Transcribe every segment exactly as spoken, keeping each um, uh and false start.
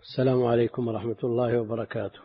السلام عليكم ورحمة الله وبركاته.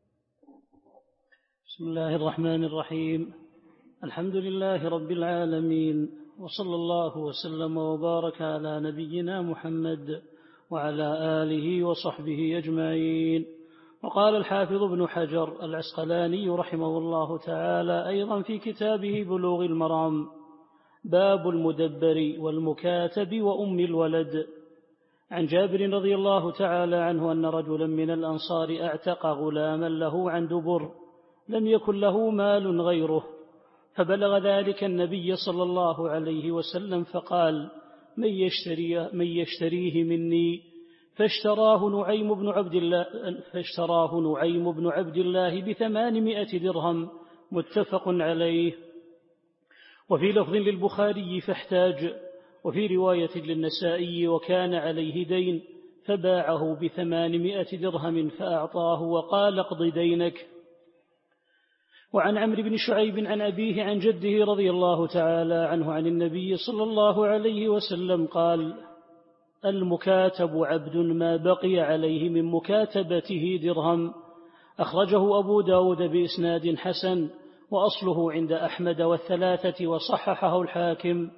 بسم الله الرحمن الرحيم. الحمد لله رب العالمين، وصلى الله وسلم وبارك على نبينا محمد وعلى آله وصحبه أجمعين. وقال الحافظ ابن حجر العسقلاني رحمه الله تعالى أيضا في كتابه بلوغ المرام: باب المدبر والمكاتب وأم الولد. عن جابر رضي الله تعالى عنه أن رجلا من الأنصار اعتق غلاما له عن دبر، لم يكن له مال غيره، فبلغ ذلك النبي صلى الله عليه وسلم فقال: من, يشتري من يشتريه مني؟ فاشتراه نعيم بن عبد الله فاشتراه نعيم بن عبد الله بثمانمائة درهم، متفق عليه. وفي لفظ للبخاري: فاحتاج. وفي رواية للنسائي: وكان عليه دين فباعه بثمانمائة درهم فأعطاه وقال: اقض دينك. وعن عمرو بن شعيب عن أبيه عن جده رضي الله تعالى عنه عن النبي صلى الله عليه وسلم قال: المكاتب عبد ما بقي عليه من مكاتبته درهم. أخرجه أبو داود بإسناد حسن، وأصله عند أحمد والثلاثة وصححه الحاكم.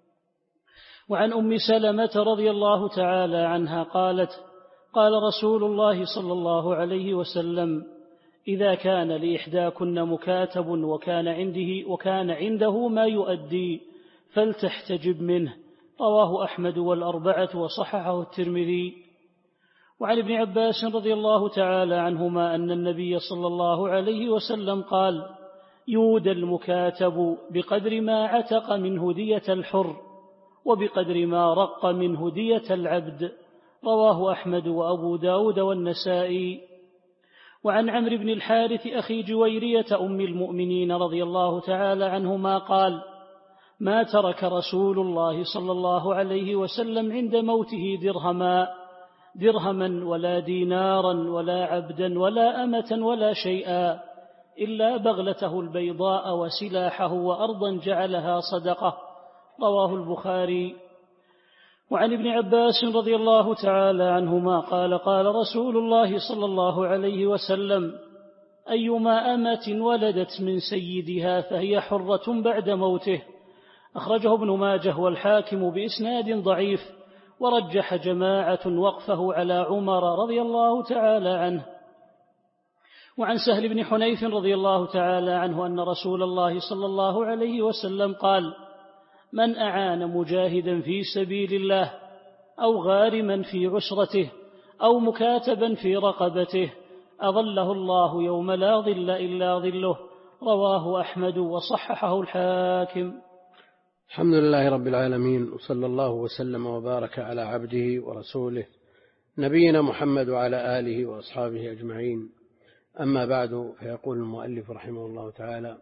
وعن أم سلمة رضي الله تعالى عنها قالت: قال رسول الله صلى الله عليه وسلم: إذا كان لإحداكن مكاتب وكان عنده, وكان عنده ما يؤدي فلتحتجب منه. رواه أحمد والأربعة وصححه الترمذي. وعن ابن عباس رضي الله تعالى عنهما أن النبي صلى الله عليه وسلم قال: يودى المكاتب بقدر ما عتق من هدية الحر، وبقدر ما رق من هدية العبد. رواه أحمد وأبو داود والنسائي. وعن عمرو بن الحارث أخي جويرية أم المؤمنين رضي الله تعالى عنهما قال: ما ترك رسول الله صلى الله عليه وسلم عند موته درهما درهما ولا دينارا ولا عبدا ولا أمة ولا شيئا، إلا بغلته البيضاء وسلاحه وأرضا جعلها صدقة. رواه البخاري. وعن ابن عباس رضي الله تعالى عنهما قال: قال رسول الله صلى الله عليه وسلم: أيما أمة ولدت من سيدها فهي حرة بعد موته. أخرجه ابن ماجه والحاكم بإسناد ضعيف، ورجح جماعة وقفه على عمر رضي الله تعالى عنه. وعن سهل بن حنيف رضي الله تعالى عنه أن رسول الله صلى الله عليه وسلم قال: من أعان مجاهدا في سبيل الله أو غارما في عسرته أو مكاتبا في رقبته أظله الله يوم لا ظل إلا ظله. رواه أحمد وصححه الحاكم. الحمد لله رب العالمين، وصلى الله وسلم وبارك على عبده ورسوله نبينا محمد وعلى آله وأصحابه أجمعين. أما بعد، فيقول المؤلف رحمه الله تعالى: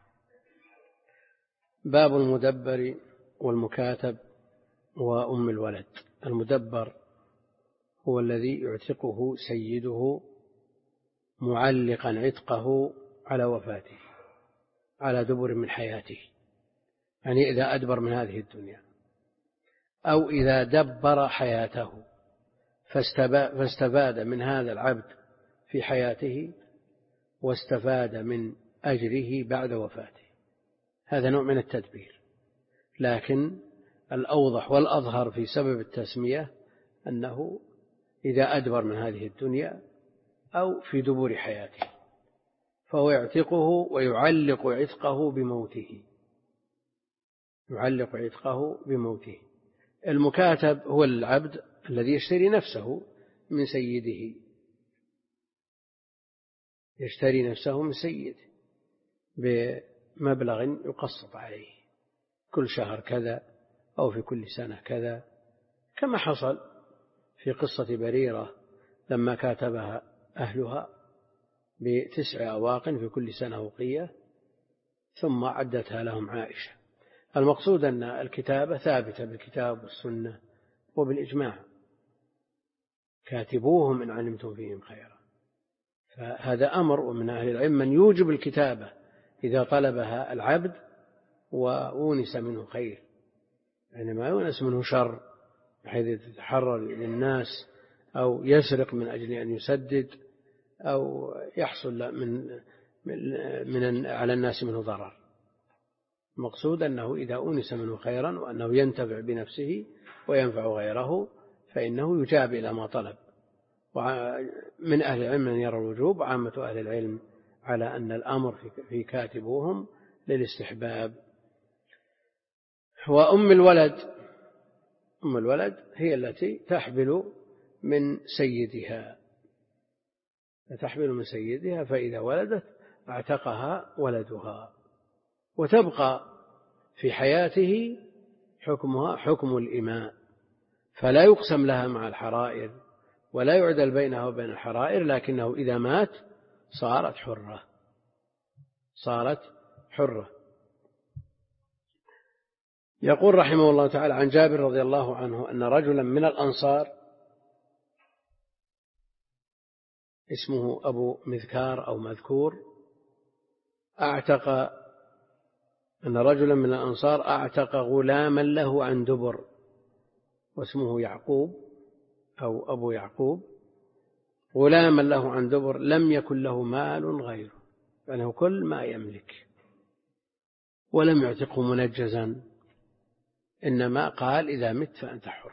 باب المدبر والمكاتب وأم الولد. المدبر هو الذي يعتقه سيده معلقا عتقه على وفاته، على دبر من حياته، يعني إذا أدبر من هذه الدنيا، أو إذا دبر حياته فاستفاد من هذا العبد في حياته واستفاد من أجره بعد وفاته. هذا نوع من التدبير، لكن الأوضح والأظهر في سبب التسمية أنه إذا أدبر من هذه الدنيا أو في دبور حياته، فهو يعتقه ويعلق عتقه بموته يعلق عتقه بموته. المكاتب هو العبد الذي يشتري نفسه من سيده يشتري نفسه من سيده بمبلغ يقسط عليه كل شهر كذا أو في كل سنة كذا، كما حصل في قصة بريرة لما كاتبها أهلها بتسع أواق في كل سنة وقية، ثم عدتها لهم عائشة. المقصود أن الكتابة ثابتة بالكتاب والسنة وبالإجماع: كاتبوهم إن علمتم فيهم خيرا. فهذا أمر، ومن أهل العلم من يوجب الكتابة إذا طلبها العبد وأونس منه خير، يعني ما يونس منه شر بحيث يتحرر للناس أو يسرق من أجل أن يسدد أو يحصل من, من, من على الناس منه ضرر. المقصود أنه إذا أونس منه خيرا وأنه ينتفع بنفسه وينفع غيره فإنه يجاب إلى ما طلب. ومن أهل العلم من يرى الوجوب، عامة أهل العلم على أن الأمر في كاتبوهم للاستحباب. وأم الولد، أم الولد هي التي تحبل من سيدها، تحبل من سيدها، فإذا ولدت اعتقها ولدها، وتبقى في حياته حكمها حكم الإماء، فلا يقسم لها مع الحرائر ولا يعدل بينها وبين الحرائر، لكنه إذا مات صارت حرة، صارت حرة. يقول رحمه الله تعالى عن جابر رضي الله عنه أن رجلا من الأنصار اسمه أبو مذكار أو مذكور أعتق أن رجلا من الأنصار أعتق غلاما له عن دبر واسمه يعقوب أو أبو يعقوب، غلاما له عن دبر لم يكن له مال غيره، يعني كل ما يملك، ولم يعتقه منجزا، إنما قال إذا مت فأنت حر.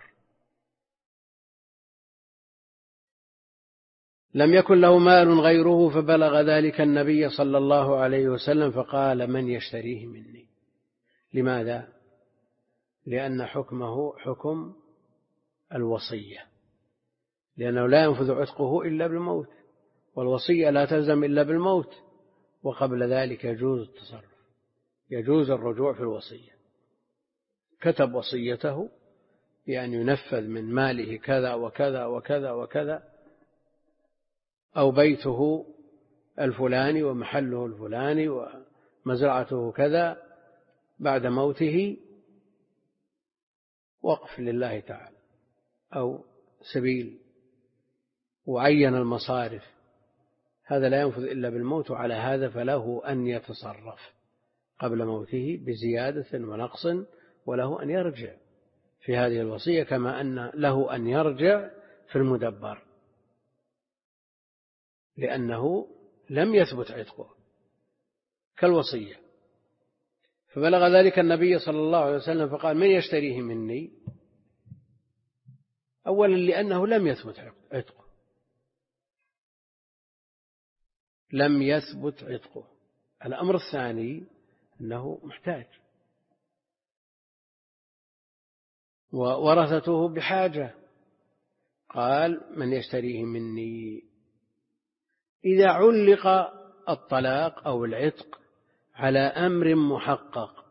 لم يكن له مال غيره، فبلغ ذلك النبي صلى الله عليه وسلم فقال من يشتريه مني؟ لماذا؟ لأن حكمه حكم الوصية، لأنه لا ينفذ عتقه إلا بالموت، والوصية لا تلزم إلا بالموت، وقبل ذلك يجوز التصرف، يجوز الرجوع في الوصية. كتب وصيته بأن ينفذ من ماله كذا وكذا وكذا وكذا، أو بيته الفلاني ومحله الفلاني ومزرعته كذا، بعد موته وقف لله تعالى أو سبيل، وعين المصارف، هذا لا ينفذ إلا بالموت، وعلى هذا فله أن يتصرف قبل موته بزيادة ونقص، وله أن يرجع في هذه الوصية، كما أن له أن يرجع في المدبر، لأنه لم يثبت عتقه كالوصية. فبلغ ذلك النبي صلى الله عليه وسلم فقال من يشتريه مني؟ أولا لأنه لم يثبت عتقه، لم يثبت عتقه. الأمر الثاني أنه محتاج، وورثته بحاجة، قال من يشتريه مني. إذا علق الطلاق أو العتق على أمر محقق،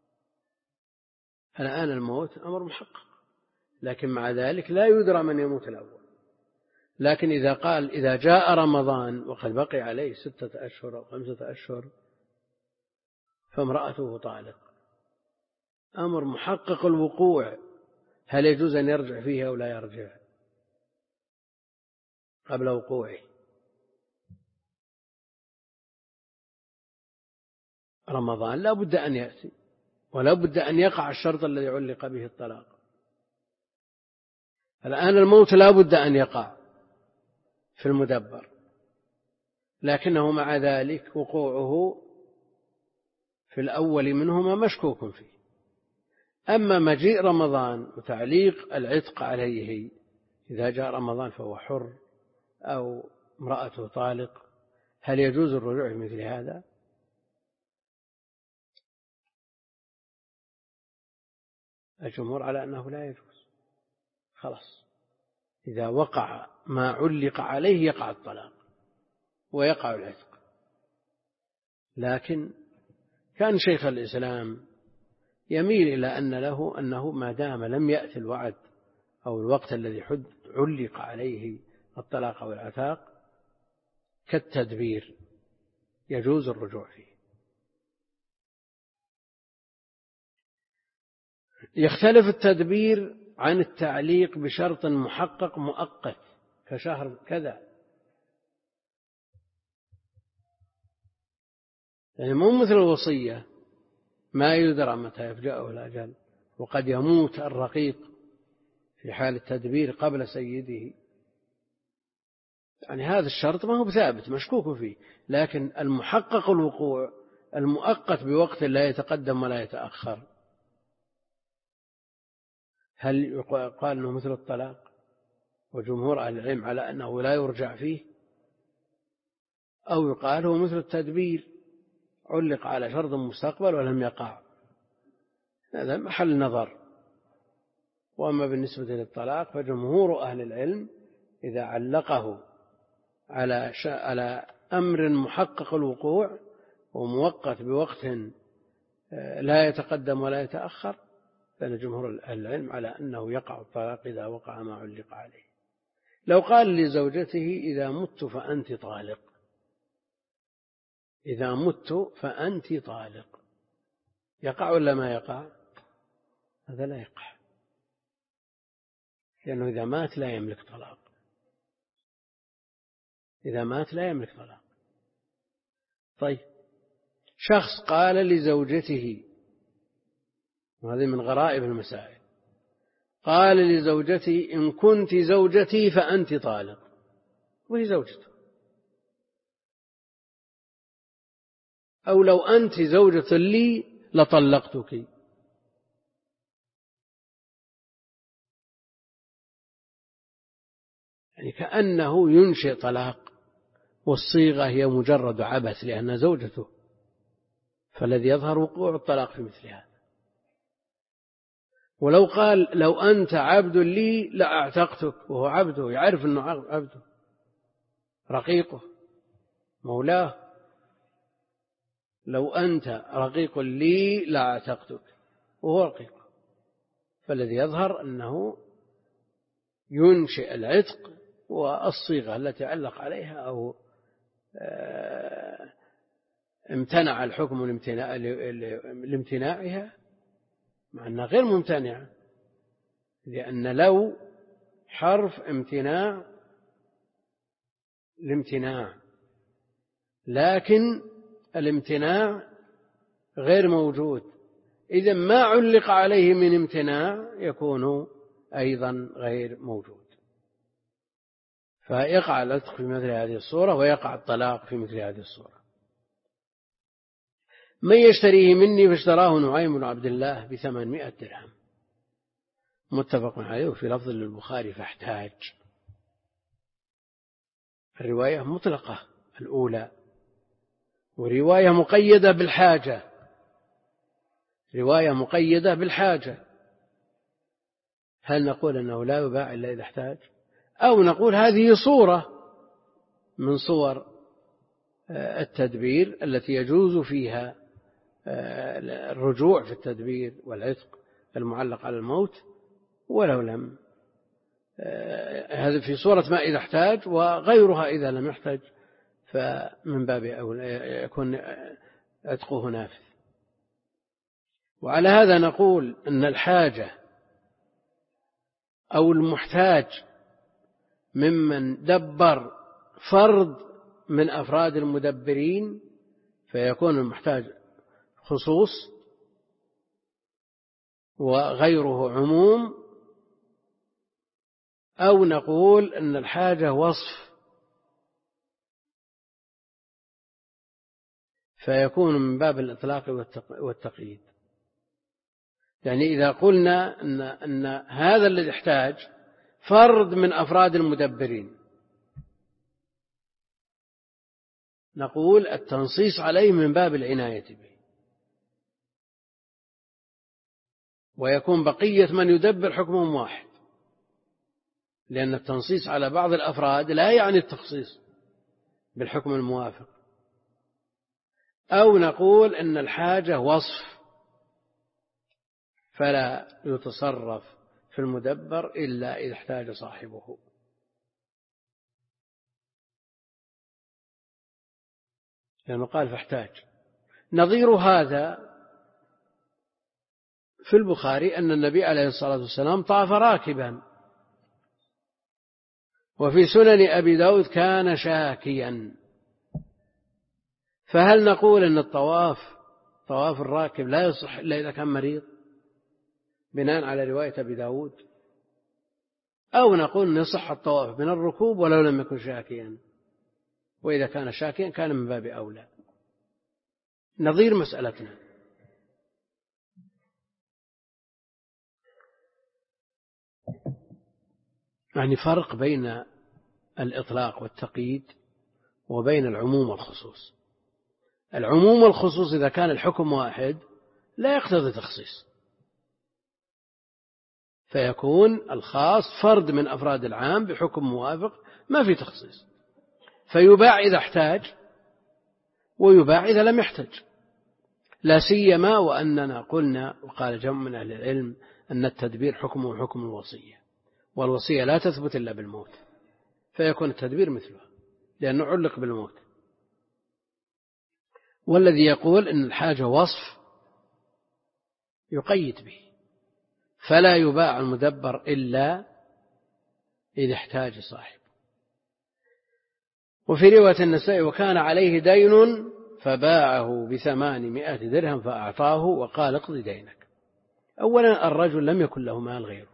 الآن الموت أمر محقق، لكن مع ذلك لا يدرى من يموت الأول. لكن إذا قال إذا جاء رمضان وقد بقي عليه ستة أشهر أو خمسة أشهر فامرأته طالق، أمر محقق الوقوع، هل يجوز أن يرجع فيه أو لا يرجع قبل وقوعه؟ رمضان لا بد أن يأتي، ولا بد أن يقع الشرط الذي علق به الطلاق. الآن الموت لا بد أن يقع في المدبر، لكنه مع ذلك وقوعه في الأول منهما مشكوك فيه. أما مجيء رمضان وتعليق العتق عليه، إذا جاء رمضان فهو حر أو امرأته طالق، هل يجوز الرجوع في مثل هذا؟ الجمهور على أنه لا يجوز، خلاص إذا وقع ما علق عليه يقع الطلاق ويقع العتق. لكن كان شيخ الإسلام يميل إلى أن له أنه ما دام لم يأتي الوعد أو الوقت الذي علق عليه الطلاق أو العتاق كالتدبير يجوز الرجوع فيه. يختلف التدبير عن التعليق بشرط محقق مؤقت كشهر كذا، يعني مو مثل الوصية ما يدرى متى يفجأه الأجل، وقد يموت الرقيق في حال التدبير قبل سيده يعني هذا الشرط ما هو ثابت مشكوك فيه، لكن المحقق الوقوع المؤقت بوقت لا يتقدم ولا يتأخر، هل يقال أنه مثل الطلاق وجمهور أهل العلم على أنه لا يرجع فيه، أو يقال هو مثل التدبير علق على شرط مستقبل ولم يقع؟ هذا محل نظر. وأما بالنسبة للطلاق فجمهور أهل العلم إذا علقه على على أمر محقق الوقوع ومؤقت بوقت لا يتقدم ولا يتأخر، فإن جمهور أهل العلم على أنه يقع الطلاق إذا وقع ما علق عليه. لو قال لزوجته إذا مت فأنت طالق، إذا مت فأنت طالق، يقع ولا ما يقع؟ هذا لا يقع، لأنه إذا مات لا يملك طلاق، إذا مات لا يملك طلاق. طيب شخص قال لزوجته، وهذه من غرائب المسائل، قال لزوجتي إن كنت زوجتي فأنت طالق، وهي زوجته، أو لو أنت زوجة لي لطلقتك، يعني كأنه ينشئ طلاق، والصيغة هي مجرد عبث لأنها زوجته، فالذي يظهر وقوع الطلاق في مثل هذا. ولو قال لو أنت عبد لي لأعتقتك، وهو عبده، يعرف أنه عبده رقيقه مولاه، لو أنت رقيق لي لأعتقتك وهو رقيقه، فالذي يظهر أنه ينشئ العتق، والصيغة التي علق عليها أو امتنع الحكم لامتناعها مع أنها غير ممتنعة، لأن لو حرف امتناع الامتناع، لكن الامتناع غير موجود، إذا ما علق عليه من امتناع يكون أيضا غير موجود، فيقع العتق في مثل هذه الصورة ويقع الطلاق في مثل هذه الصورة. من يشتريه مني فاشتراه نعيم بن عبد الله بثمانمائة درهم، متفق عليه في لفظ للبخاري فاحتاج. الرواية مطلقة الأولى، ورواية مقيدة بالحاجة، رواية مقيدة بالحاجة، هل نقول أنه لا يباع إلا إذا احتاج، أو نقول هذه صورة من صور التدبير التي يجوز فيها الرجوع في التدبير والعتق المعلق على الموت، ولو لم هذا في صورة ما إذا احتاج، وغيرها إذا لم يحتاج فمن باب أولى يكون عتقه نافذ. وعلى هذا نقول أن الحاجة أو المحتاج ممن دبر فرد من أفراد المدبرين فيكون المحتاج خصوص وغيره عموم، أو نقول أن الحاجة وصف فيكون من باب الإطلاق والتقييد. يعني إذا قلنا أن, أن هذا الذي يحتاج فرد من أفراد المدبرين نقول التنصيص عليه من باب العناية به، ويكون بقية من يدبر حكمهم واحد، لأن التنصيص على بعض الأفراد لا يعني التخصيص بالحكم الموافق. أو نقول أن الحاجة وصف فلا يتصرف في المدبر إلا إذا احتاج صاحبه. لأنه قال فاحتاج. نظير هذا في البخاري أن النبي عليه الصلاة والسلام طاف راكبا، وفي سنن أبي داود كان شاكيا، فهل نقول أن الطواف طواف الراكب لا يصح إلا إذا كان مريض بناء على رواية أبي داود، أو نقول يصح الطواف من الركوب ولو لم يكن شاكيا، وإذا كان شاكيا كان من باب أولى. نظير مسألتنا. يعني فرق بين الإطلاق والتقييد وبين العموم والخصوص. العموم والخصوص إذا كان الحكم واحد لا يقتضي تخصيص، فيكون الخاص فرد من أفراد العام بحكم موافق، ما في تخصيص، فيباع إذا احتاج ويباع إذا لم يحتج. لا سيما وأننا قلنا وقال جمع من أهل العلم أن التدبير حكمه حكم الوصية، والوصية لا تثبت إلا بالموت، فيكون التدبير مثلها لأنه علق بالموت. والذي يقول إن الحاجة وصف يقيد به، فلا يباع المدبر إلا إذا احتاج صاحب. وفي رواية النسائي وكان عليه دين فباعه بثمانمائة درهم فأعطاه وقال اقض دينك. أولا الرجل لم يكن له مال غيره،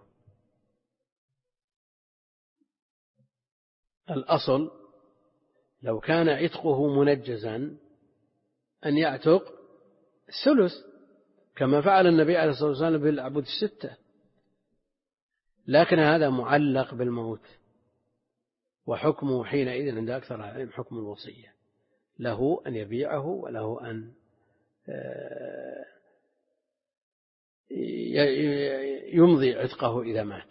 الأصل لو كان عتقه منجزا أن يعتق الثلث كما فعل النبي عليه الصلاة والسلام بالعبود الستة، لكن هذا معلق بالموت، وحكمه حينئذ عند أكثر العلم حكم الوصية، له أن يبيعه وله أن يمضي عتقه إذا مات.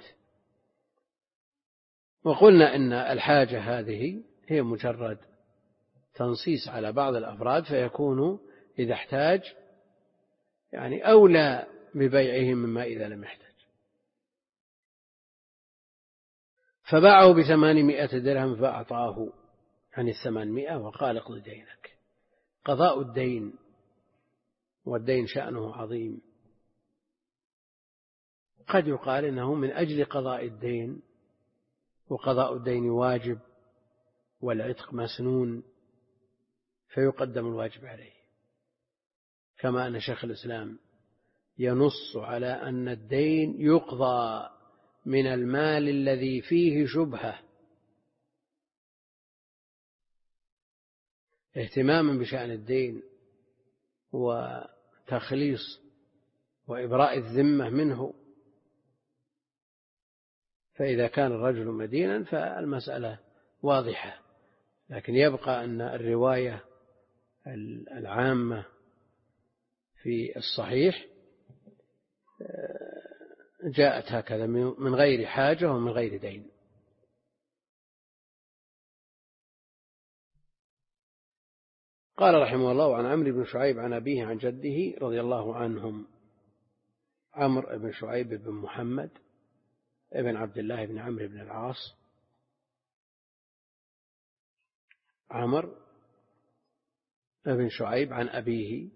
وقلنا إن الحاجة هذه هي مجرد تنصيص على بعض الأفراد، فيكون إذا احتاج يعني أولى ببيعه مما إذا لم يحتاج. فباعه بثمانمائة درهم فأعطاه عن الثمانمائة وقال اقض دينك. قضاء الدين، والدين شأنه عظيم، قد يقال إنه من أجل قضاء الدين، وقضاء الدين واجب والعتق مسنون فيقدم الواجب عليه، كما أن شيخ الإسلام ينص على أن الدين يقضى من المال الذي فيه شبهة اهتماما بشأن الدين وتخليص وإبراء الذمة منه. فإذا كان الرجل مدينا فالمسألة واضحة، لكن يبقى أن الرواية العامة في الصحيح جاءت هكذا من غير حاجة ومن غير دين. قال رحمه الله عن عمرو بن شعيب عن أبيه عن جده رضي الله عنهم. عمرو بن شعيب بن محمد ابن عبد الله بن عمرو بن العاص، عمرو بن شعيب عن أبيه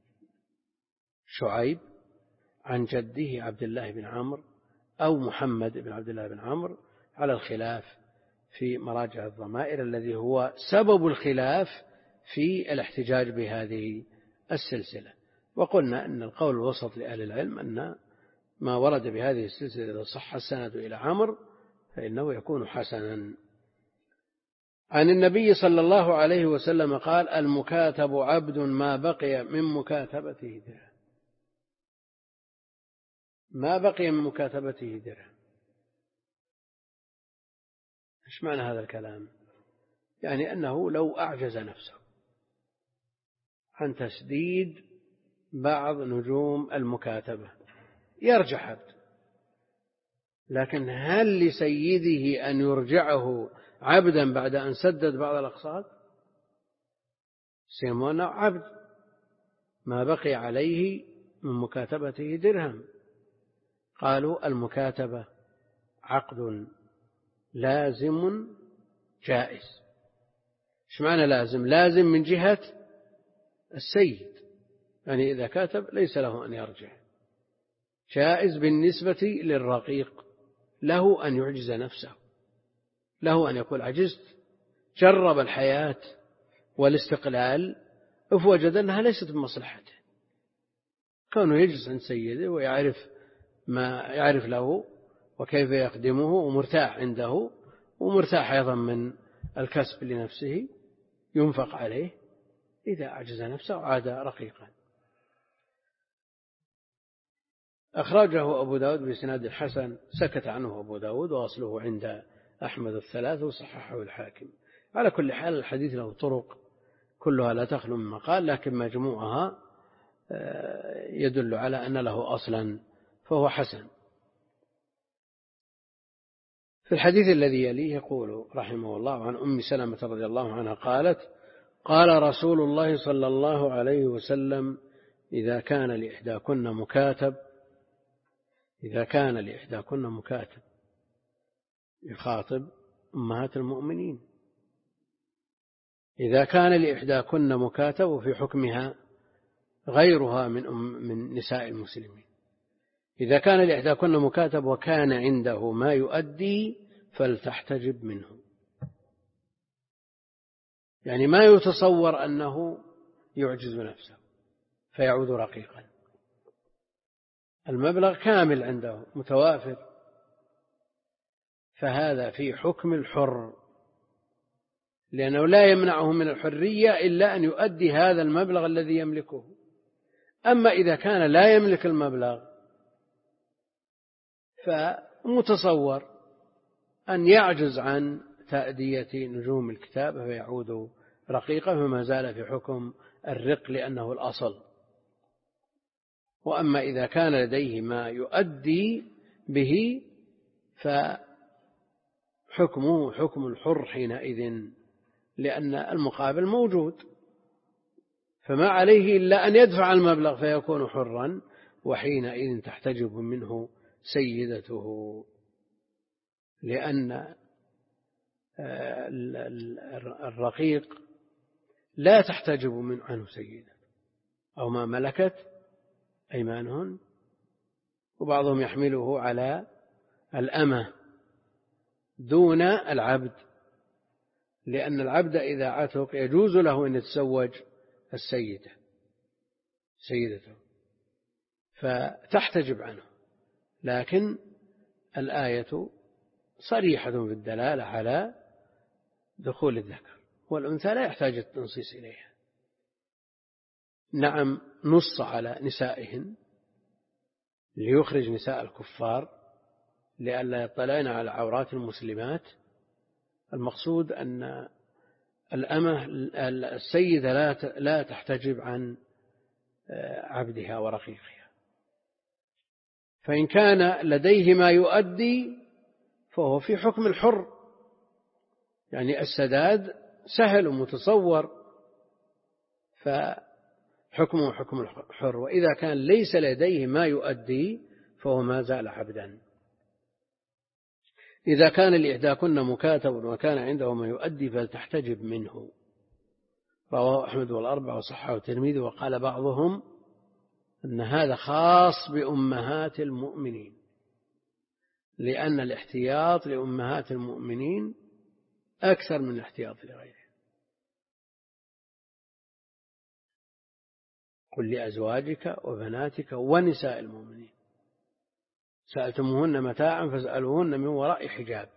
شعيب عن جده عبد الله بن عمرو أو محمد بن عبد الله بن عمرو، على الخلاف في مراجع الضمائر الذي هو سبب الخلاف في الاحتجاج بهذه السلسلة. وقلنا أن القول الوسط لأهل العلم أن ما ورد بهذه السلسلة إذا صح السند إلى عمرو فإنه يكون حسنا. عن النبي صلى الله عليه وسلم قال المكاتب عبد ما بقي من مكاتبته درهم. ما بقي من مكاتبته درهم، إيش معنى هذا الكلام؟ يعني أنه لو أعجز نفسه عن تسديد بعض نجوم المكاتبة يرجع عبد، لكن هل لسيده أن يرجعه عبدا بعد أن سدد بعض الأقساط؟ سيمون عبد ما بقي عليه من مكاتبته درهم. قالوا المكاتبة عقد لازم جائز. ايش معنى لازم؟ لازم من جهة السيد، يعني إذا كاتب ليس له أن يرجع. جائز بالنسبة للرقيق، له أن يعجز نفسه، له أن يقول عجزت، جرب الحياة والاستقلال فوجد أنها ليست بمصلحته، كونه يجلس عند سيده ويعرف ما يعرف له وكيف يخدمه ومرتاح عنده ومرتاح أيضا من الكسب لنفسه ينفق عليه. إذا أعجز نفسه عاد رقيقا. أخرجه أبو داود بإسناد الحسن، سكت عنه أبو داود وأصله عند أحمد الثلاث وصححه الحاكم. على كل حال الحديث له طرق كلها لا تخلو من مقال، لكن مجموعها يدل على أن له أصلا فهو حسن. في الحديث الذي يليه يقول رحمه الله عن أم سلمة رضي الله عنها قالت: قال رسول الله صلى الله عليه وسلم: إذا كان لإحداكن مكاتب إذا كان لإحداكن مكاتب يخاطب أمهات المؤمنين. إذا كان لإحداكن مكاتب وفي حكمها غيرها من, أم من نساء المسلمين. إذا كان لإحداكن مكاتب وكان عنده ما يؤدي فلتحتجب منه، يعني ما يتصور أنه يعجز نفسه فيعود رقيقا، المبلغ كامل عنده متوافر، فهذا في حكم الحر، لأنه لا يمنعه من الحرية إلا أن يؤدي هذا المبلغ الذي يملكه. أما إذا كان لا يملك المبلغ فمتصور أن يعجز عن تأدية نجوم الكتابة فيعود رقيقا، فما زال في حكم الرق لأنه الأصل. وأما إذا كان لديه ما يؤدي به فحكمه حكم الحر حينئذ، لأن المقابل موجود، فما عليه إلا أن يدفع المبلغ فيكون حرا، وحينئذ تحتجب منه سيدته، لأن الرقيق لا تحتجب من عنه سيدته أو ما ملكت أيمانهن، وبعضهم يحمله على الأمة دون العبد، لأن العبد إذا عتق يجوز له أن يتزوج السيدة سيدته فتحتجب عنه. لكن الآية صريحة في الدلالة على دخول الذكر، والأنثى لا يحتاج التنصيص إليها. نعم نص على نسائهن ليخرج نساء الكفار لئلا يطلعن على عورات المسلمات. المقصود أن الأمة السيدة لا تحتجب عن عبدها ورقيقها، فإن كان لديه ما يؤدي فهو في حكم الحر، يعني السداد سهل ومتصور فحكمه حكم الحر. وإذا كان ليس لديه ما يؤدي فهو ما زال عبدا. إذا كان لإحداكن مكاتب وكان عنده ما يؤدي فلتحتجب منه. رواه أحمد والأربعة وصححه الترمذي، وقال بعضهم أن هذا خاص بأمهات المؤمنين، لأن الاحتياط لأمهات المؤمنين أكثر من الاحتياط لغيره. قل لأزواجك وبناتك ونساء المؤمنين سألتموهن متاعا فاسألوهن من وراء حجاب.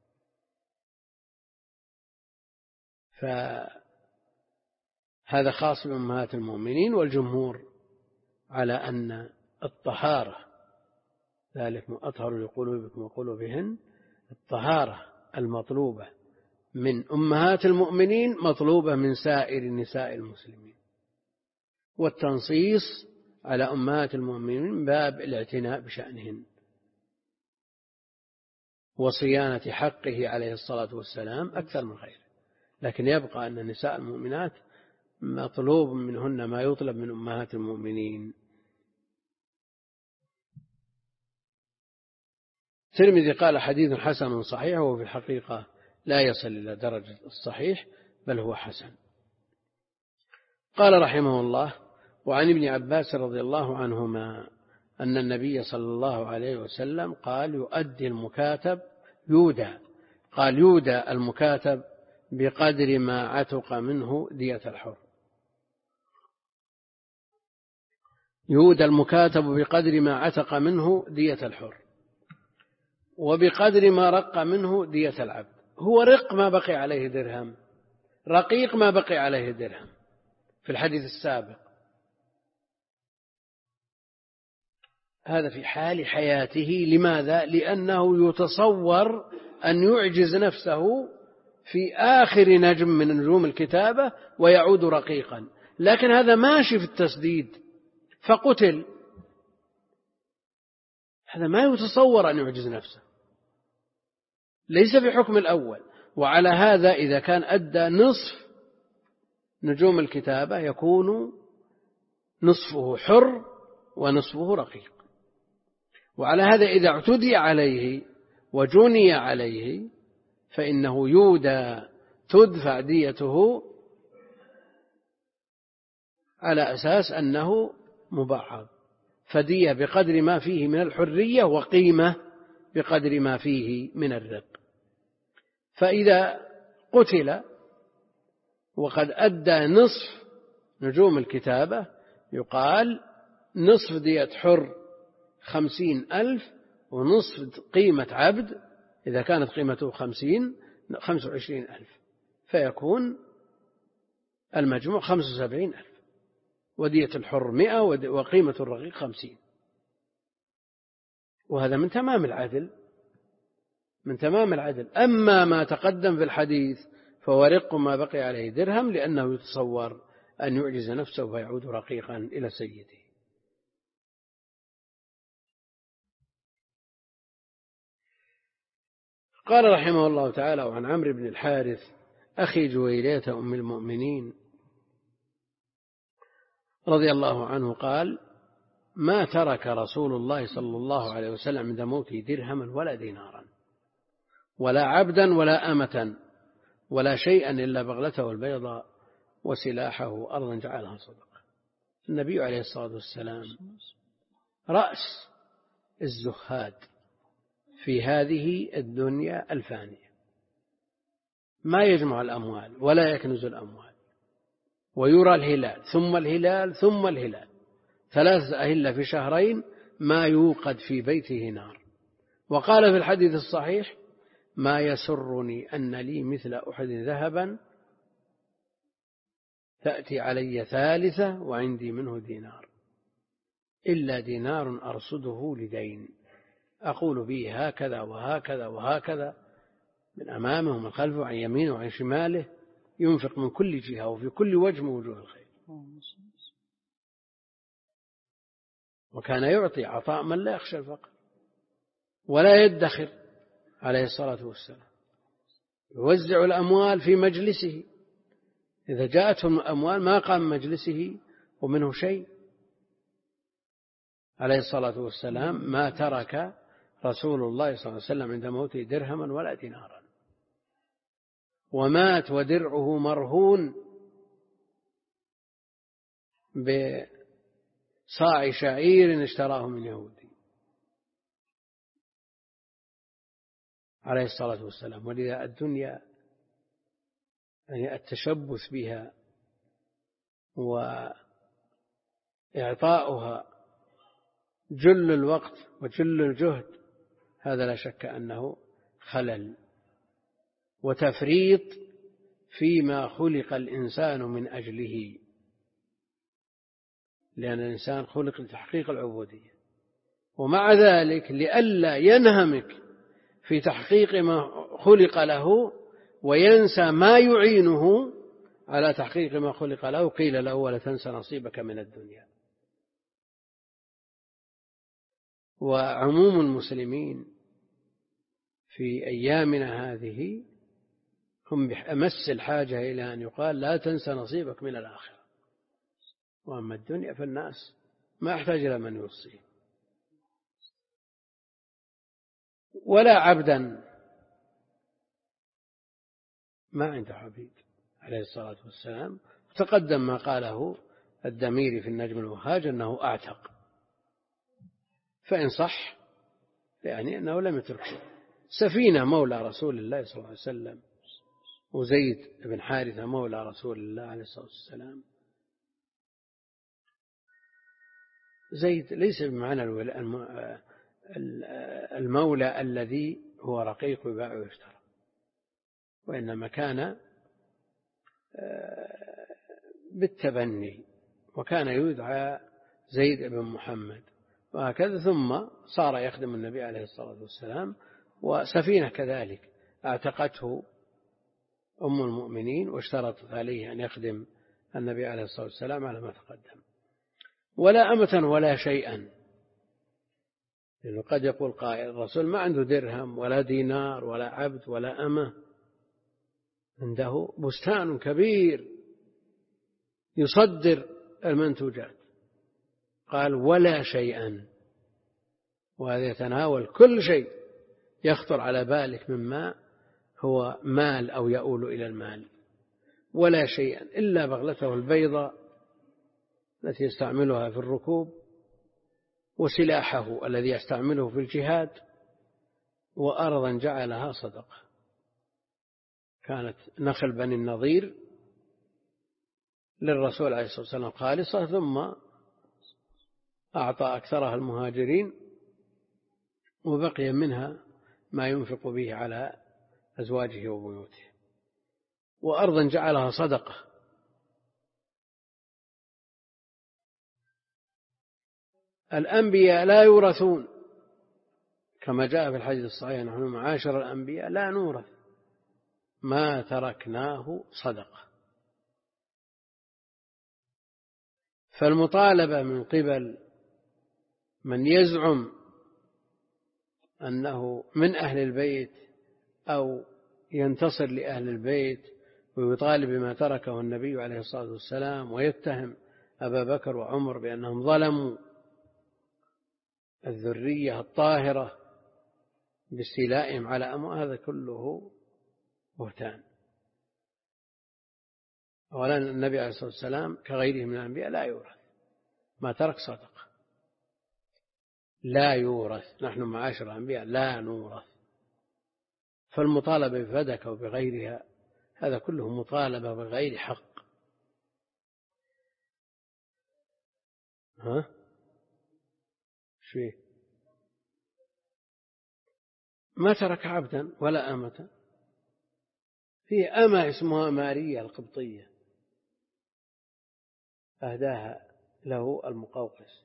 فهذا خاص بأمهات المؤمنين، والجمهور على أن الطهارة ذلك أطهر لقلوبكم وقلوبهن، الطهارة المطلوبة من أمهات المؤمنين مطلوبة من سائر نساء المسلمين، والتنصيص على أمهات المؤمنين من باب الاعتناء بشأنهن وصيانة حقه عليه الصلاة والسلام أكثر من غيره. لكن يبقى أن نساء المؤمنات مطلوب منهن ما يطلب من أمهات المؤمنين. الترمذي قال حديث حسن صحيح، وفي الحقيقة لا يصل إلى درجة الصحيح بل هو حسن. قال رحمه الله: وعن ابن عباس رضي الله عنهما أن النبي صلى الله عليه وسلم قال: يؤدي المكاتب يودى قال يودى المكاتب بقدر ما عتق منه دية الحر. يودى المكاتب بقدر ما عتق منه دية الحر. وبقدر ما رق منه دية العبد. هو رق ما بقي عليه درهم، رقيق ما بقي عليه درهم في الحديث السابق. هذا في حال حياته. لماذا؟ لأنه يتصور أن يعجز نفسه في آخر نجم من نجوم الكتابة ويعود رقيقا، لكن هذا ماشي في التسديد فقتل، هذا ما يتصور أن يعجز نفسه، ليس في حكم الأول. وعلى هذا إذا كان أدى نصف نجوم الكتابة يكون نصفه حر ونصفه رقيق. وعلى هذا إذا اعتدي عليه وجني عليه فإنه يودى تدفع ديته على أساس أنه مبعض، فدية بقدر ما فيه من الحرية وقيمة بقدر ما فيه من الرق. فإذا قتل وقد أدى نصف نجوم الكتابة يقال نصف دية حر خمسين ألف ونصف قيمة عبد، إذا كانت قيمته خمسين خمس وعشرين ألف، فيكون المجموع خمس وسبعين ألف، ودية الحر مئة وقيمة الرقيق خمسين. وهذا من تمام العدل، من تمام العدل. أما ما تقدم في الحديث فهو رق ما بقي عليه درهم، لأنه يتصور أن يعجز نفسه فيعود رقيقا إلى سيده. قال رحمه الله تعالى: وعن عمرو بن الحارث أخي جويرية أم المؤمنين رضي الله عنه قال: ما ترك رسول الله صلى الله عليه وسلم عند موته درهما ولا دينارا ولا عبدا ولا أمة ولا شيئا إلا بغلته البيضاء وسلاحه أرضا جعلها صدقة. النبي عليه الصلاة والسلام رأس الزهاد في هذه الدنيا الفانية، ما يجمع الأموال ولا يكنز الأموال، ويرى الهلال ثم الهلال ثم الهلال، ثلاثة أهلة في شهرين ما يوقد في بيته نار. وقال في الحديث الصحيح: ما يسرني أن لي مثل أحد ذهبا تأتي علي ثالثة وعندي منه دينار، إلا دينار أرصده لدين أقول به هكذا وهكذا وهكذا من أمامه ومن خلفه وعن يمينه وعن شماله، ينفق من كل جهة وفي كل وجه من وجوه الخير. وكان يعطي عطاء من لا يخشى الفقر ولا يدخر عليه الصلاة والسلام، يوزع الأموال في مجلسه، إذا جاءته الأموال ما قام مجلسه ومنه شيء عليه الصلاة والسلام. ما ترك رسول الله صلى الله عليه وسلم عند موته درهما ولا دينارا، ومات ودرعه مرهون بصاع شعير اشتراه من يهودي عليه الصلاة والسلام. ولذا الدنيا يعني التشبث بها وإعطاؤها جل الوقت وجل الجهد هذا لا شك أنه خلل وتفريط فيما خلق الإنسان من أجله، لأن الإنسان خلق لتحقيق العبودية، ومع ذلك لئلا ينهمك في تحقيق ما خلق له وينسى ما يعينه على تحقيق ما خلق له قيل له: ولا تنسى نصيبك من الدنيا. وعموم المسلمين في أيامنا هذه هم بأمس الحاجة إلى أن يقال: لا تنسى نصيبك من الآخرة. وأما الدنيا فالناس ما يحتاج إلى من يوصيه. ولا عبدا ما عنده عبيد عليه الصلاة والسلام. تقدم ما قاله الدميري في النجم الوهاج أنه أعتق، فإن صح يعني أنه لم يترك سفينة مولى رسول الله صلى الله عليه وسلم، وزيد بن حارثة مولى رسول الله عليه الصلاة والسلام. زيد ليس بمعنى المولى الذي هو رقيق يباع ويشترى، وإنما كان بالتبني، وكان يدعى زيد بن محمد وهكذا، ثم صار يخدم النبي عليه الصلاة والسلام. وسفينة كذلك اعتقته أم المؤمنين واشترطت عليه أن يخدم النبي عليه الصلاة والسلام على ما تقدم. ولا أمة ولا شيئا، لأنه قد يقول قائل الرسول ما عنده درهم ولا دينار ولا عبد ولا أمة، عنده بستان كبير يصدر المنتوجات. قال ولا شيئا، وهذا يتناول كل شيء يخطر على بالك مما هو مال أو يؤول إلى المال. ولا شيئا إلا بغلته البيضاء التي يستعملها في الركوب، وسلاحه الذي يستعمله في الجهاد، وأرضا جعلها صدقة. كانت نخل بني النضير للرسول عليه الصلاة والسلام خالصة، ثم أعطى أكثرها المهاجرين، وبقي منها ما ينفق به على أزواجه وبيوته. وأرضا جعلها صدقة. الأنبياء لا يورثون، كما جاء في الحديث الصحيح نحن معاشر الأنبياء لا نورث، ما تركناه صدقة. فالمطالبة من قبل من يزعم أنه من أهل البيت أو ينتصر لأهل البيت ويطالب بما تركه النبي عليه الصلاة والسلام، ويتهم أبا بكر وعمر بأنهم ظلموا الذرية الطاهرة باستيلائهم على أموال، هذا كله بهتان. أولا النبي عليه الصلاة والسلام كغيره من الأنبياء لا يورث، ما ترك صدقة، لا يورث. نحن معاشر الأنبياء لا نورث. فالمطالبة بفدكة وبغيرها هذا كله مطالبة بغير حق. ها شيء ما ترك عبدا ولا أمة. في أمة اسمها ماريا القبطية أهداها له المقوقس،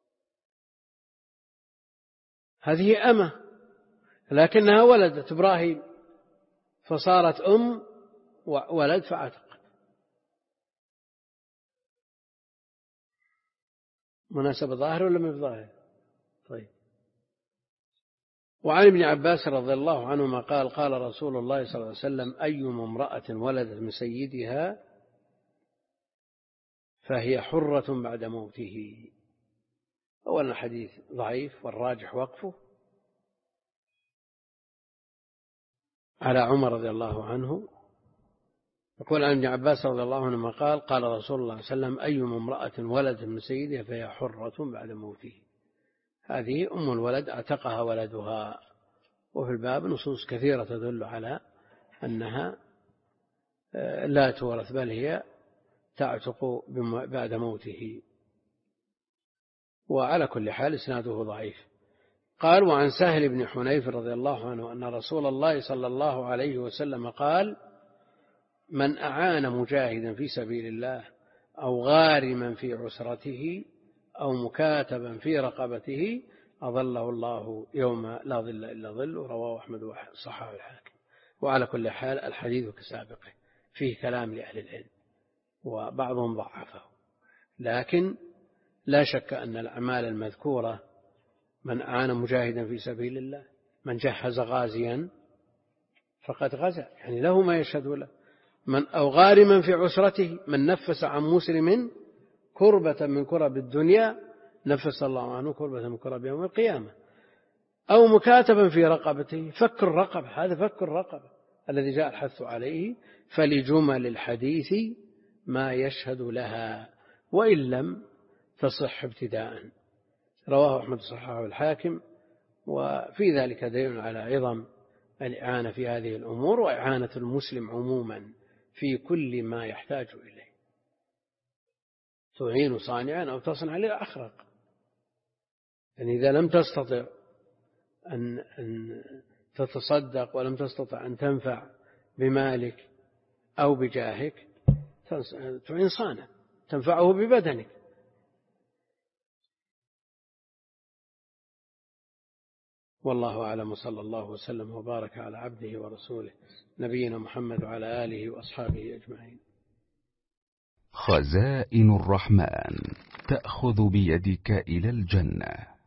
هذه أمة لكنها ولدت إبراهيم فصارت أم ولد فعتقت. مناسبة ظاهر ولا مش ظاهر؟ طيب. وعن ابن عباس رضي الله عنهما قال قال رسول الله صلى الله عليه وسلم أيما امرأة ولدت من سيدها فهي حرة بعد موته. أولا حديث ضعيف والراجح وقفه على عمر رضي الله عنه. يقول عن ابن عباس رضي الله عنهما قال قال رسول الله صلى الله عليه وسلم أيما امرأة ولدت من سيدها فهي حرة بعد موته. هذه أم الولد اعتقها ولدها. وفي الباب نصوص كثيرة تدل على أنها لا تورث بل هي تعتق بعد موته. وعلى كل حال إسناده ضعيف. قال وعن سهل بن حنيف رضي الله عنه أن رسول الله صلى الله عليه وسلم قال من أعان مجاهدا في سبيل الله أو غارما في عسرته أو مكاتبا في رقبته أظله الله يوم لا ظل إلا ظله. رواه أحمد وصححه الحاكم. وعلى كل حال الحديث كسابقه فيه كلام لأهل العلم وبعضهم ضعفه، لكن لا شك أن الأعمال المذكورة من أعان مجاهدا في سبيل الله، من جهز غازيا فقد غزا، يعني له ما يشهد له. من أو غارما في عسرته، من نفس عن مسلم كربة من كرب الدنيا نفس الله عنه كربة من كرب يوم القيامة. أو مكاتبا في رقبته، فك الرقبة، هذا فك الرقبة الذي جاء الحث عليه. فلجمل الحديث ما يشهد لها وإن لم تصح ابتداء. رواه أحمد صححه الحاكم. وفي ذلك دليل على عظم الإعانة في هذه الأمور وإعانة المسلم عموما في كل ما يحتاج إليه. تعين صانعا أو تصنع للأخرق، يعني إذا لم تستطع أن, أن تتصدق ولم تستطع أن تنفع بمالك أو بجاهك تعين صانع تنفعه ببدنك. والله أعلم، صلى الله وسلم وبارك على عبده ورسوله نبينا محمد وعلى آله وأصحابه أجمعين. خزائن الرحمن تأخذ بيدك إلى الجنة.